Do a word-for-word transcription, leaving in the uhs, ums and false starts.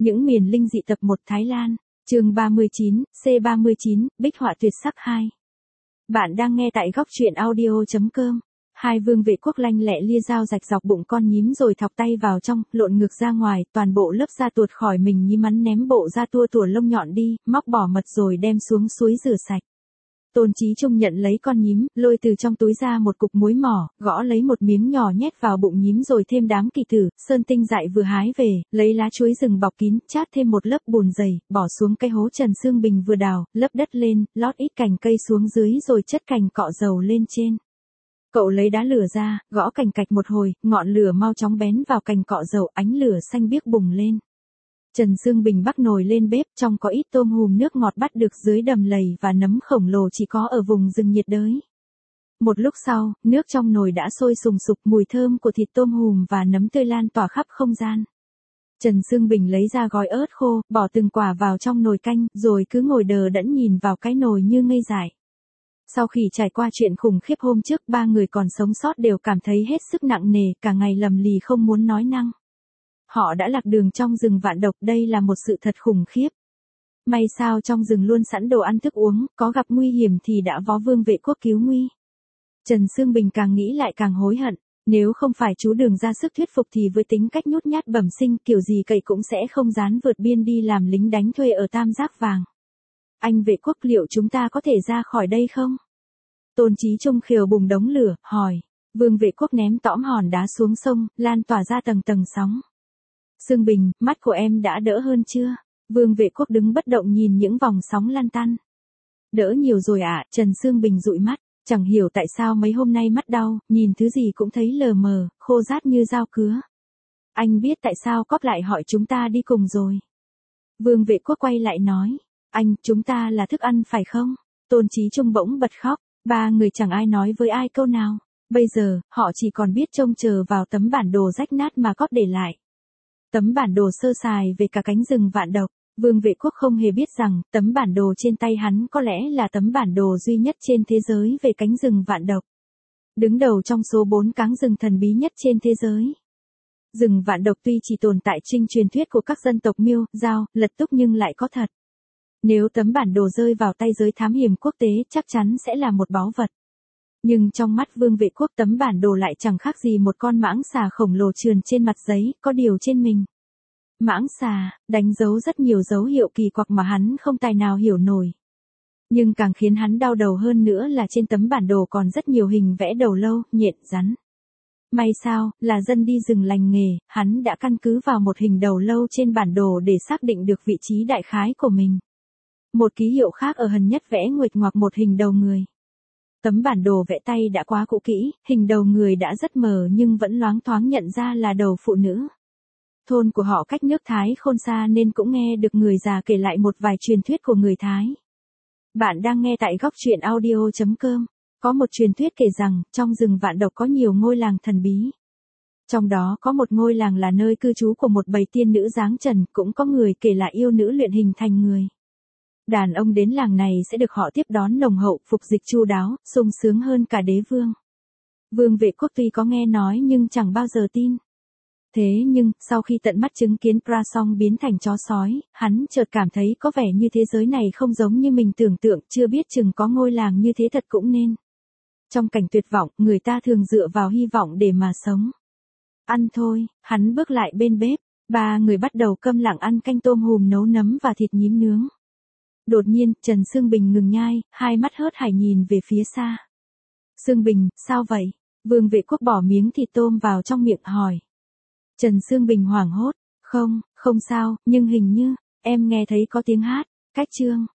Những miền linh dị tập một Thái Lan, chương ba mươi chín, C ba mươi chín, Bích họa tuyệt sắc hai. Bạn đang nghe tại góc truyện audio chấm com. Hai vương vệ quốc lanh lẹ lia dao rạch dọc bụng con nhím rồi thọc tay vào trong, lộn ngược ra ngoài, toàn bộ lớp da tuột khỏi mình nhím mắn ném bộ da tua tủa lông nhọn đi, móc bỏ mật rồi đem xuống suối rửa sạch. Tôn Chí Trung nhận lấy con nhím, lôi từ trong túi ra một cục muối mỏ, gõ lấy một miếng nhỏ nhét vào bụng nhím rồi thêm đám kỳ tử, sơn tinh dại vừa hái về, lấy lá chuối rừng bọc kín, chát thêm một lớp bùn dày, bỏ xuống cái hố Trần Sương Bình vừa đào, lấp đất lên, lót ít cành cây xuống dưới rồi chất cành cọ dầu lên trên. Cậu lấy đá lửa ra, gõ cành cạch một hồi, ngọn lửa mau chóng bén vào cành cọ dầu, ánh lửa xanh biếc bùng lên. Trần Sương Bình bắc nồi lên bếp, trong có ít tôm hùm nước ngọt bắt được dưới đầm lầy và nấm khổng lồ chỉ có ở vùng rừng nhiệt đới. Một lúc sau, nước trong nồi đã sôi sùng sục, mùi thơm của thịt tôm hùm và nấm tươi lan tỏa khắp không gian. Trần Sương Bình lấy ra gói ớt khô, bỏ từng quả vào trong nồi canh, rồi cứ ngồi đờ đẫn nhìn vào cái nồi như ngây dại. Sau khi trải qua chuyện khủng khiếp hôm trước, ba người còn sống sót đều cảm thấy hết sức nặng nề, cả ngày lầm lì không muốn nói năng. Họ đã lạc đường trong rừng vạn độc, đây là một sự thật khủng khiếp. May sao trong rừng luôn sẵn đồ ăn thức uống, có gặp nguy hiểm thì đã có vương vệ quốc cứu nguy. Trần Sương Bình càng nghĩ lại càng hối hận, nếu không phải chú Đường ra sức thuyết phục thì với tính cách nhút nhát bẩm sinh kiểu gì cậy cũng sẽ không dám vượt biên đi làm lính đánh thuê ở Tam Giác Vàng. Anh vệ quốc, liệu chúng ta có thể ra khỏi đây không? Tôn Chí Trung khều bùng đống lửa, hỏi. Vương vệ quốc ném tõm hòn đá xuống sông, lan tỏa ra tầng tầng sóng. Sương Bình, mắt của em đã đỡ hơn chưa? Vương vệ quốc đứng bất động nhìn những vòng sóng lan tăn. Đỡ nhiều rồi ạ, à? Trần Sương Bình dụi mắt, chẳng hiểu tại sao mấy hôm nay mắt đau, nhìn thứ gì cũng thấy lờ mờ, khô rát như dao cứa. Anh biết tại sao cóp lại hỏi chúng ta đi cùng rồi. Vương vệ quốc quay lại nói, anh, chúng ta là thức ăn phải không? Tôn Chí Trung bỗng bật khóc, ba người chẳng ai nói với ai câu nào. Bây giờ, họ chỉ còn biết trông chờ vào tấm bản đồ rách nát mà cóp để lại. Tấm bản đồ sơ sài về cả cánh rừng vạn độc, Vương vệ quốc không hề biết rằng, tấm bản đồ trên tay hắn có lẽ là tấm bản đồ duy nhất trên thế giới về cánh rừng vạn độc. Đứng đầu trong số bốn cánh rừng thần bí nhất trên thế giới. Rừng vạn độc tuy chỉ tồn tại trên truyền thuyết của các dân tộc Miêu, Dao, Lật Túc nhưng lại có thật. Nếu tấm bản đồ rơi vào tay giới thám hiểm quốc tế chắc chắn sẽ là một báu vật. Nhưng trong mắt Vương vệ quốc tấm bản đồ lại chẳng khác gì một con mãng xà khổng lồ trườn trên mặt giấy, có điều trên mình. Mãng xà, đánh dấu rất nhiều dấu hiệu kỳ quặc mà hắn không tài nào hiểu nổi. Nhưng càng khiến hắn đau đầu hơn nữa là trên tấm bản đồ còn rất nhiều hình vẽ đầu lâu, nhện, rắn. May sao, là dân đi rừng lành nghề, hắn đã căn cứ vào một hình đầu lâu trên bản đồ để xác định được vị trí đại khái của mình. Một ký hiệu khác ở hần nhất vẽ nguệch ngoạc một hình đầu người. Tấm bản đồ vẽ tay đã quá cũ kỹ, hình đầu người đã rất mờ nhưng vẫn loáng thoáng nhận ra là đầu phụ nữ. Thôn của họ cách nước Thái Khôn xa nên cũng nghe được người già kể lại một vài truyền thuyết của người Thái. Bạn đang nghe tại góc truyện audio chấm com. Có một truyền thuyết kể rằng, trong rừng vạn độc có nhiều ngôi làng thần bí. Trong đó có một ngôi làng là nơi cư trú của một bầy tiên nữ dáng trần, cũng có người kể là yêu nữ luyện hình thành người. Đàn ông đến làng này sẽ được họ tiếp đón nồng hậu, phục dịch chu đáo, sung sướng hơn cả đế vương. Vương vệ quốc tuy có nghe nói nhưng chẳng bao giờ tin. Thế nhưng, sau khi tận mắt chứng kiến Prasong biến thành chó sói, hắn chợt cảm thấy có vẻ như thế giới này không giống như mình tưởng tượng, chưa biết chừng có ngôi làng như thế thật cũng nên. Trong cảnh tuyệt vọng, người ta thường dựa vào hy vọng để mà sống. Ăn thôi, hắn bước lại bên bếp, ba người bắt đầu câm lặng ăn canh tôm hùm nấu nấm và thịt nhím nướng. Đột nhiên, Trần Sương Bình ngừng nhai, hai mắt hớt hải nhìn về phía xa. Sương Bình, sao vậy? Vương vệ quốc bỏ miếng thịt tôm vào trong miệng hỏi. Trần Sương Bình hoảng hốt, không, không sao, nhưng hình như, em nghe thấy có tiếng hát, cách chương,